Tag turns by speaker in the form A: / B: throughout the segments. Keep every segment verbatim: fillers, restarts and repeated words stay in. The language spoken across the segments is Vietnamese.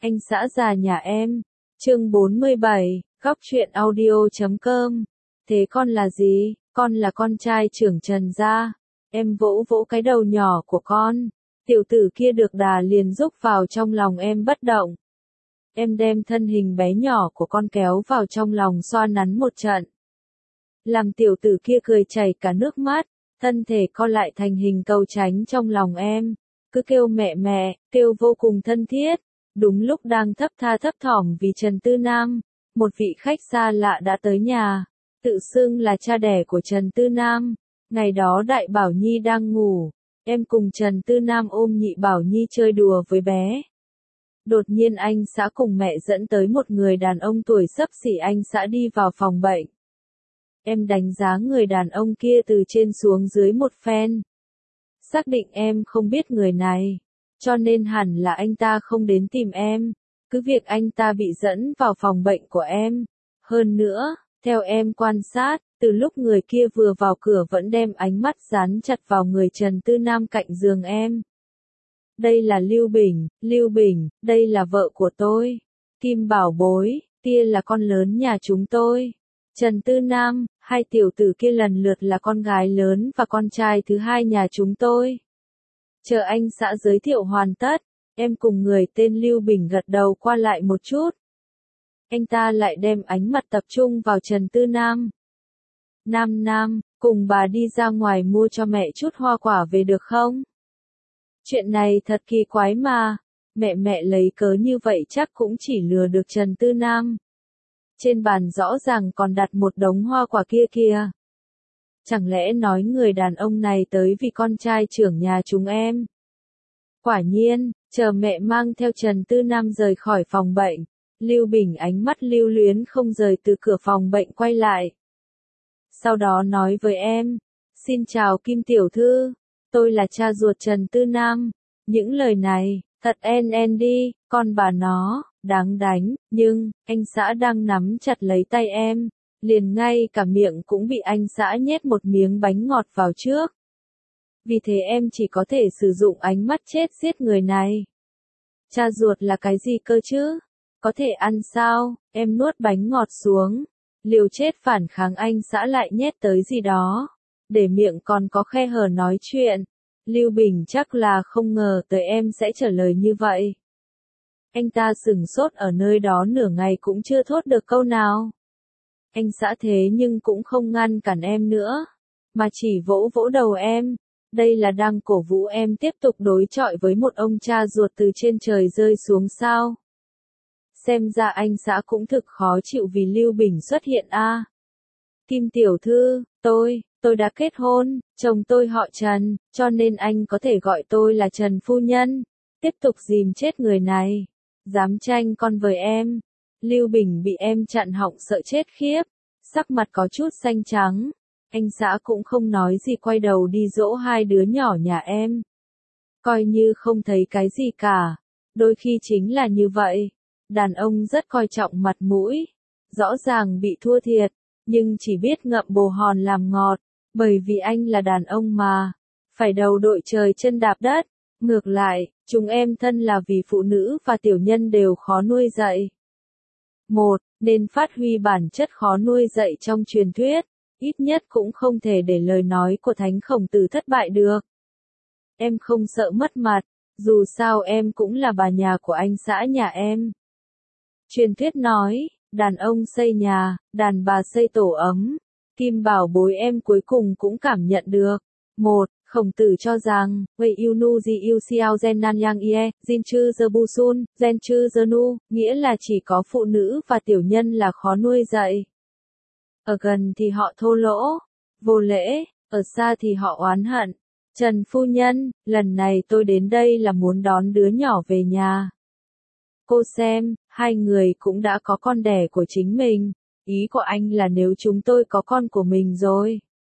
A: Anh xã già nhà em. Chương bốn mươi bảy, góc truyện audio chấm com. Thế con là gì? Con là con trai trưởng Trần gia. Em vỗ vỗ cái đầu nhỏ của con. Tiểu tử kia được đà liền rúc vào trong lòng em bất động. Em đem thân hình bé nhỏ của con kéo vào trong lòng xoa nắn một trận. Làm tiểu tử kia cười chảy cả nước mắt, thân thể co lại thành hình cầu tránh trong lòng em. Cứ kêu mẹ mẹ, kêu vô cùng thân thiết. Đúng lúc đang thấp tha thấp thỏm vì Trần Tư Nam, một vị khách xa lạ đã tới nhà, tự xưng là cha đẻ của Trần Tư Nam. Ngày đó Đại Bảo Nhi đang ngủ, em cùng Trần Tư Nam ôm Nhị Bảo Nhi chơi đùa với bé. Đột nhiên anh xã cùng mẹ dẫn tới một người đàn ông tuổi xấp xỉ anh xã đi vào phòng bệnh. Em đánh giá người đàn ông kia từ trên xuống dưới một phen. Xác định em không biết người này, cho nên hẳn là anh ta không đến tìm em, cứ việc anh ta bị dẫn vào phòng bệnh của em. Hơn nữa, theo em quan sát, từ lúc người kia vừa vào cửa vẫn đem ánh mắt dán chặt vào người Trần Tư Nam cạnh giường em. Đây là Lưu Bình, Lưu Bình, đây là vợ của tôi. Kim Bảo bối, kia là con lớn nhà chúng tôi. Trần Tư Nam, hai tiểu tử kia lần lượt là con gái lớn và con trai thứ hai nhà chúng tôi. Chờ anh xã giới thiệu hoàn tất, em cùng người tên Lưu Bình gật đầu qua lại một chút. Anh ta lại đem ánh mắt tập trung vào Trần Tư Nam. Nam Nam, cùng bà đi ra ngoài mua cho mẹ chút hoa quả về được không? Chuyện này thật kỳ quái mà, mẹ mẹ lấy cớ như vậy chắc cũng chỉ lừa được Trần Tư Nam. Trên bàn rõ ràng còn đặt một đống hoa quả kia kìa. Chẳng lẽ nói người đàn ông này tới vì con trai trưởng nhà chúng em? Quả nhiên, chờ mẹ mang theo Trần Tư Nam rời khỏi phòng bệnh, Lưu Bình ánh mắt lưu luyến không rời từ cửa phòng bệnh quay lại. Sau đó nói với em, xin chào Kim Tiểu Thư, tôi là cha ruột Trần Tư Nam. Những lời này, thật en en đi, con bà nó, đáng đánh, nhưng, anh xã đang nắm chặt lấy tay em. Liền ngay cả miệng cũng bị anh xã nhét một miếng bánh ngọt vào trước. Vì thế em chỉ có thể sử dụng ánh mắt chết giết người này. Cha ruột là cái gì cơ chứ? Có thể ăn sao? Em nuốt bánh ngọt xuống. Liều chết phản kháng anh xã lại nhét tới gì đó. Để miệng còn có khe hở nói chuyện. Lưu Bình chắc là không ngờ tới em sẽ trả lời như vậy. Anh ta sửng sốt ở nơi đó nửa ngày cũng chưa thốt được câu nào. Anh xã thế nhưng cũng không ngăn cản em nữa, mà chỉ vỗ vỗ đầu em. Đây là đang cổ vũ em tiếp tục đối chọi với một ông cha ruột từ trên trời rơi xuống sao? Xem ra anh xã cũng thực khó chịu vì Lưu Bình xuất hiện a. À. Kim Tiểu Thư, tôi, tôi đã kết hôn, chồng tôi họ Trần, cho nên anh có thể gọi tôi là Trần Phu Nhân. Tiếp tục dìm chết người này, dám tranh con với em. Lưu Bình bị em chặn họng sợ chết khiếp, sắc mặt có chút xanh trắng. Anh xã cũng không nói gì quay đầu đi dỗ hai đứa nhỏ nhà em. Coi như không thấy cái gì cả. Đôi khi chính là như vậy. Đàn ông rất coi trọng mặt mũi. Rõ ràng bị thua thiệt, nhưng chỉ biết ngậm bồ hòn làm ngọt. Bởi vì anh là đàn ông mà. Phải đầu đội trời chân đạp đất. Ngược lại, chúng em thân là vì phụ nữ và tiểu nhân đều khó nuôi dạy. Một, nên phát huy bản chất khó nuôi dạy trong truyền thuyết, ít nhất cũng không thể để lời nói của Thánh Khổng Tử thất bại được. Em không sợ mất mặt, dù sao em cũng là bà nhà của anh xã nhà em. Truyền thuyết nói, đàn ông xây nhà, đàn bà xây tổ ấm. Kim Bảo bối em cuối cùng cũng cảm nhận được. Một, Khổng Tử cho rằng, Wei yêu nu ji yêu xiao gen nan yang ie, jin chư giờ bu sun, gen chư giờ nu, nghĩa là chỉ có phụ nữ và tiểu nhân là khó nuôi dạy. Ở gần thì họ thô lỗ, vô lễ, ở xa thì họ oán hận. Trần Phu Nhân, lần này tôi đến đây là muốn đón đứa nhỏ về nhà. Cô xem, hai người cũng đã có con đẻ của chính mình. Ý của anh là nếu chúng tôi có con của mình rồi,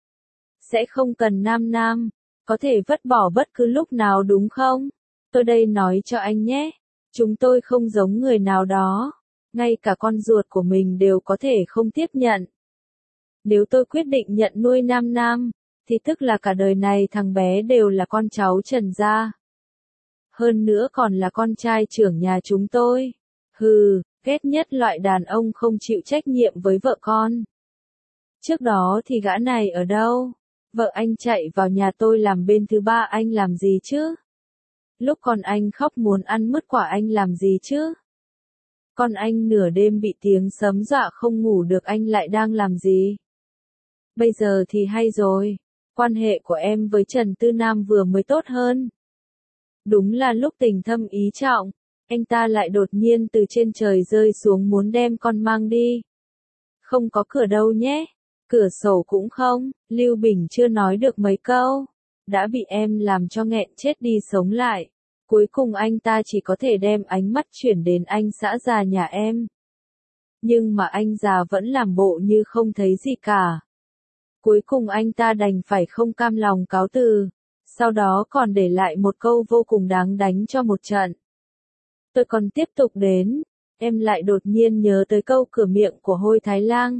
A: sẽ không cần Nam Nam, có thể vứt bỏ bất cứ lúc nào đúng không? Tôi đây nói cho anh nhé, chúng tôi không giống người nào đó, ngay cả con ruột của mình đều có thể không tiếp nhận. Nếu tôi quyết định nhận nuôi Nam Nam, thì tức là cả đời này thằng bé đều là con cháu Trần gia. Hơn nữa còn là con trai trưởng nhà chúng tôi. Hừ, ghét nhất loại đàn ông không chịu trách nhiệm với vợ con. Trước đó thì gã này ở đâu? Vợ anh chạy vào nhà tôi làm bên thứ ba anh làm gì chứ? Lúc con anh khóc muốn ăn mứt quả anh làm gì chứ? Con anh nửa đêm bị tiếng sấm dọa không ngủ được anh lại đang làm gì? Bây giờ thì hay rồi, quan hệ của em với Trần Tư Nam vừa mới tốt hơn. Đúng là lúc tình thâm ý trọng, anh ta lại đột nhiên từ trên trời rơi xuống muốn đem con mang đi. Không có cửa đâu nhé, cửa sổ cũng không, Lưu Bình chưa nói được mấy câu, đã bị em làm cho nghẹn chết đi sống lại. Cuối cùng anh ta chỉ có thể đem ánh mắt chuyển đến anh xã già nhà em. Nhưng mà anh già vẫn làm bộ như không thấy gì cả. Cuối cùng anh ta đành phải không cam lòng cáo từ, sau đó còn để lại một câu vô cùng đáng đánh cho một trận. Tôi còn tiếp tục đến, em lại đột nhiên nhớ tới câu cửa miệng của Hôi Thái Lang.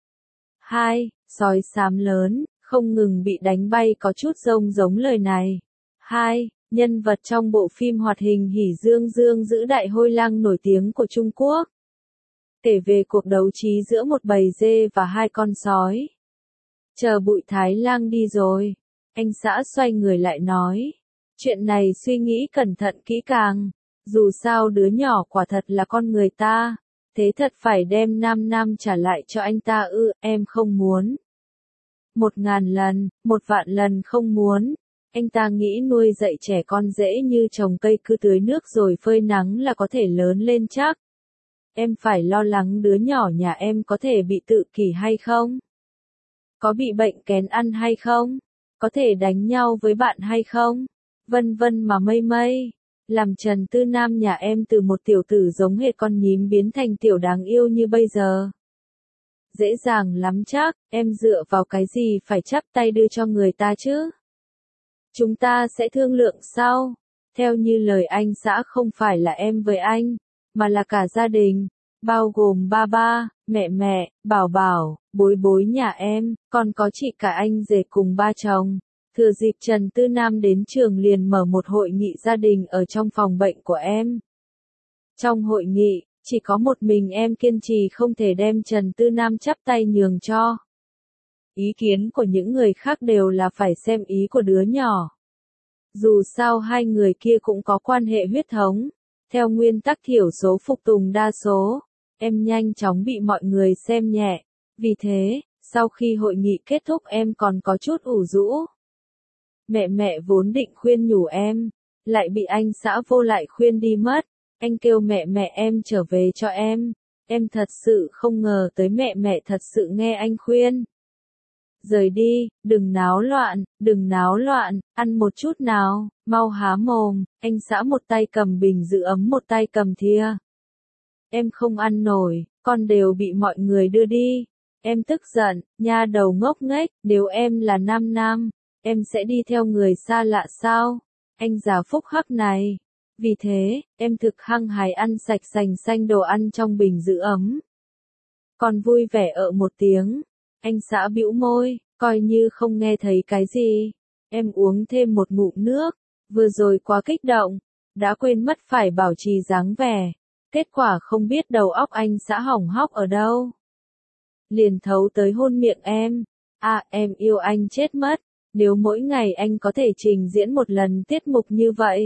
A: Hai, sói xám lớn, không ngừng bị đánh bay có chút rông giống lời này. Hai, nhân vật trong bộ phim hoạt hình Hỉ Dương Dương giữ đại hôi lang nổi tiếng của Trung Quốc. Kể về cuộc đấu trí giữa một bầy dê và hai con sói. Chờ Bụi Thái Lang đi rồi, anh xã xoay người lại nói. Chuyện này suy nghĩ cẩn thận kỹ càng, dù sao đứa nhỏ quả thật là con người ta, thế thật phải đem Nam Nam trả lại cho anh ta ư, em không muốn. Một ngàn lần, một vạn lần không muốn. Anh ta nghĩ nuôi dạy trẻ con dễ như trồng cây cứ tưới nước rồi phơi nắng là có thể lớn lên chắc. Em phải lo lắng đứa nhỏ nhà em có thể bị tự kỷ hay không? Có bị bệnh kén ăn hay không? Có thể đánh nhau với bạn hay không? Vân vân mà mây mây. Làm Trần Tư Nam nhà em từ một tiểu tử giống hệt con nhím biến thành tiểu đáng yêu như bây giờ. Dễ dàng lắm chắc, em dựa vào cái gì phải chắp tay đưa cho người ta chứ? Chúng ta sẽ thương lượng sau. Theo như lời anh xã không phải là em với anh, mà là cả gia đình, bao gồm ba ba, mẹ mẹ, bảo bảo, bối bối nhà em, còn có chị cả anh rể cùng ba chồng. Thừa dịp Trần Tư Nam đến trường liền mở một hội nghị gia đình ở trong phòng bệnh của em. Trong hội nghị, chỉ có một mình em kiên trì không thể đem Trần Tư Nam chắp tay nhường cho. Ý kiến của những người khác đều là phải xem ý của đứa nhỏ. Dù sao hai người kia cũng có quan hệ huyết thống. Theo nguyên tắc thiểu số phục tùng đa số, em nhanh chóng bị mọi người xem nhẹ. Vì thế, sau khi hội nghị kết thúc em còn có chút ủ rũ. Mẹ mẹ vốn định khuyên nhủ em, lại bị anh xã vô lại khuyên đi mất. Anh kêu mẹ mẹ em trở về cho em. Em thật sự không ngờ tới mẹ mẹ thật sự nghe anh khuyên. Rời đi, đừng náo loạn, đừng náo loạn, ăn một chút nào, mau há mồm. Anh xã một tay cầm bình giữ ấm một tay cầm thìa. Em không ăn nổi, con đều bị mọi người đưa đi. Em tức giận, nha đầu ngốc nghếch, nếu em là Nam Nam, em sẽ đi theo người xa lạ sao? Anh già phúc hắc này. Vì thế, em thực hăng hái ăn sạch sành xanh đồ ăn trong bình giữ ấm. Còn vui vẻ ợ một tiếng. Anh xã bĩu môi, coi như không nghe thấy cái gì. Em uống thêm một ngụm nước. Vừa rồi quá kích động, đã quên mất phải bảo trì dáng vẻ. Kết quả không biết đầu óc anh xã hỏng hóc ở đâu. Liền thấu tới hôn miệng em. À, em yêu anh chết mất. Nếu mỗi ngày anh có thể trình diễn một lần tiết mục như vậy,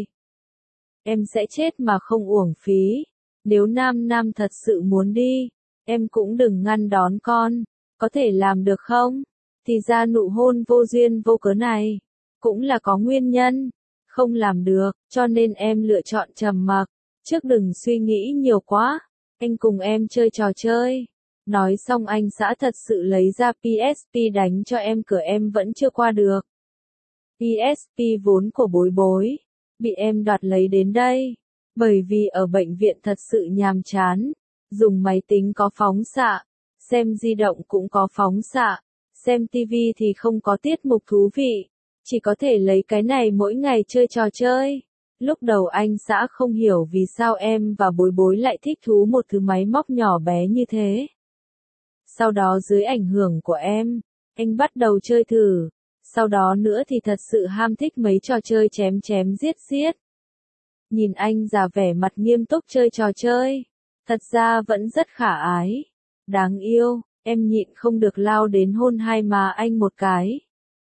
A: em sẽ chết mà không uổng phí. Nếu Nam Nam thật sự muốn đi, em cũng đừng ngăn đón con. Có thể làm được không? Thì ra nụ hôn vô duyên vô cớ này cũng là có nguyên nhân. Không làm được, cho nên em lựa chọn trầm mặc. Trước đừng suy nghĩ nhiều quá. Anh cùng em chơi trò chơi. Nói xong anh xã thật sự lấy ra pê ét pê đánh cho em, cửa em vẫn chưa qua được. pê ét pê vốn của bối bối, bị em đoạt lấy đến đây. Bởi vì ở bệnh viện thật sự nhàm chán. Dùng máy tính có phóng xạ, xem di động cũng có phóng xạ, xem tivi thì không có tiết mục thú vị. Chỉ có thể lấy cái này mỗi ngày chơi trò chơi. Lúc đầu anh xã không hiểu vì sao em và bối bối lại thích thú một thứ máy móc nhỏ bé như thế. Sau đó dưới ảnh hưởng của em, anh bắt đầu chơi thử. Sau đó nữa thì thật sự ham thích mấy trò chơi chém chém giết giết. nhìn anh già vẻ mặt nghiêm túc chơi trò chơi. Thật ra vẫn rất khả ái. Đáng yêu, em nhịn không được lao đến hôn hai má anh một cái.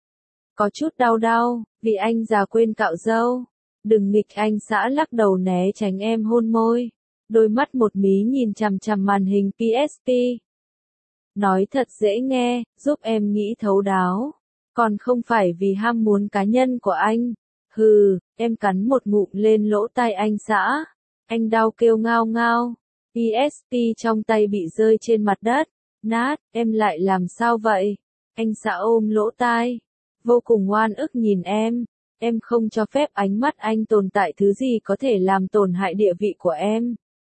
A: Có chút đau đau, vì anh già quên cạo râu. Đừng nghịch, anh xã lắc đầu né tránh em hôn môi. Đôi mắt một mí nhìn chằm chằm màn hình pê ét pê. Nói thật dễ nghe, giúp em nghĩ thấu đáo. Còn không phải vì ham muốn cá nhân của anh. Hừ, em cắn một ngụm lên lỗ tai anh xã. Anh đau kêu ngao ngao. pê ét pê trong tay bị rơi trên mặt đất. Nát, em lại làm sao vậy? Anh xã ôm lỗ tai. Vô cùng oan ức nhìn em. Em không cho phép ánh mắt anh tồn tại thứ gì có thể làm tổn hại địa vị của em.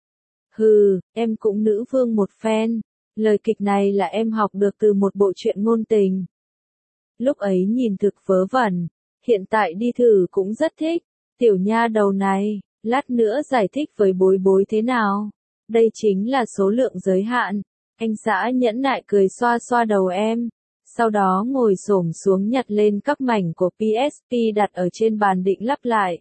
A: Hừ, em cũng nữ vương một phen. Lời kịch này là em học được từ một bộ truyện ngôn tình. Lúc ấy nhìn thực vớ vẩn, hiện tại đi thử cũng rất thích. Tiểu nha đầu này, lát nữa giải thích với bối bối thế nào. Đây chính là số lượng giới hạn. Anh xã nhẫn nại cười xoa xoa đầu em. Sau đó ngồi xổm xuống nhặt lên các mảnh của pê ét pê đặt ở trên bàn định lắp lại.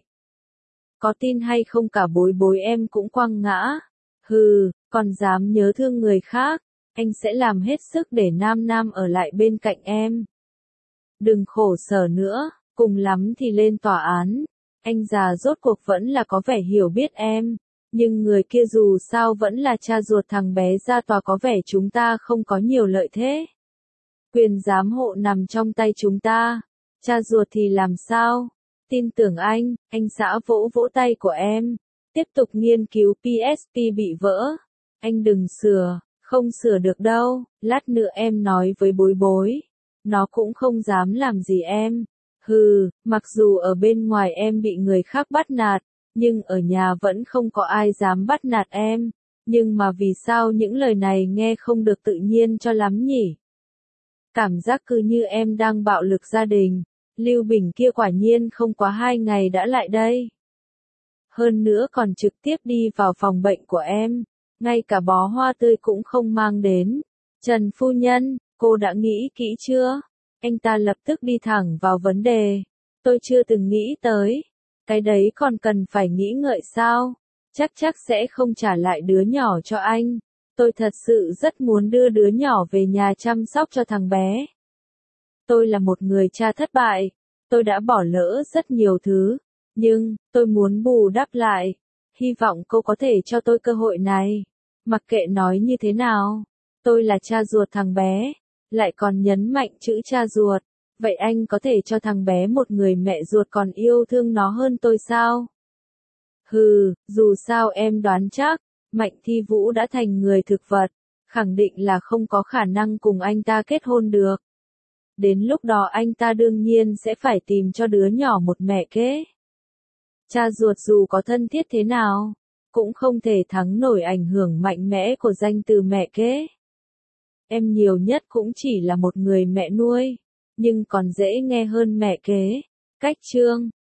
A: Có tin hay không cả bối bối em cũng quăng ngã. Hừ, còn dám nhớ thương người khác. Anh sẽ làm hết sức để Nam Nam ở lại bên cạnh em. Đừng khổ sở nữa, cùng lắm thì lên tòa án. Anh già rốt cuộc vẫn là có vẻ hiểu biết em. Nhưng người kia dù sao vẫn là cha ruột thằng bé, ra tòa có vẻ chúng ta không có nhiều lợi thế. Quyền giám hộ nằm trong tay chúng ta. Cha ruột thì làm sao? Tin tưởng anh, anh xã vỗ vỗ tay của em. Tiếp tục nghiên cứu pê ét pê bị vỡ. Anh đừng sửa, không sửa được đâu, lát nữa em nói với bối bối. Nó cũng không dám làm gì em. Hừ, mặc dù ở bên ngoài em bị người khác bắt nạt, nhưng ở nhà vẫn không có ai dám bắt nạt em. Nhưng mà vì sao những lời này nghe không được tự nhiên cho lắm nhỉ? Cảm giác cứ như em đang bạo lực gia đình. Lưu Bình kia quả nhiên không quá hai ngày đã lại đây. Hơn nữa còn trực tiếp đi vào phòng bệnh của em. Ngay cả bó hoa tươi cũng không mang đến. Trần phu nhân, cô đã nghĩ kỹ chưa? Anh ta lập tức đi thẳng vào vấn đề. Tôi chưa từng nghĩ tới. Cái đấy còn cần phải nghĩ ngợi sao? Chắc chắc sẽ không trả lại đứa nhỏ cho anh. Tôi thật sự rất muốn đưa đứa nhỏ về nhà chăm sóc cho thằng bé. Tôi là một người cha thất bại. Tôi đã bỏ lỡ rất nhiều thứ. Nhưng, tôi muốn bù đắp lại. Hy vọng cô có thể cho tôi cơ hội này. Mặc kệ nói như thế nào. Tôi là cha ruột thằng bé. Lại còn nhấn mạnh chữ cha ruột. Vậy anh có thể cho thằng bé một người mẹ ruột còn yêu thương nó hơn tôi sao? Hừ, dù sao em đoán chắc. Mạnh Thi Vũ đã thành người thực vật. Khẳng định là không có khả năng cùng anh ta kết hôn được. Đến lúc đó anh ta đương nhiên sẽ phải tìm cho đứa nhỏ một mẹ kế. Cha ruột dù có thân thiết thế nào, cũng không thể thắng nổi ảnh hưởng mạnh mẽ của danh từ mẹ kế. Em nhiều nhất cũng chỉ là một người mẹ nuôi, nhưng còn dễ nghe hơn mẹ kế. Cách chương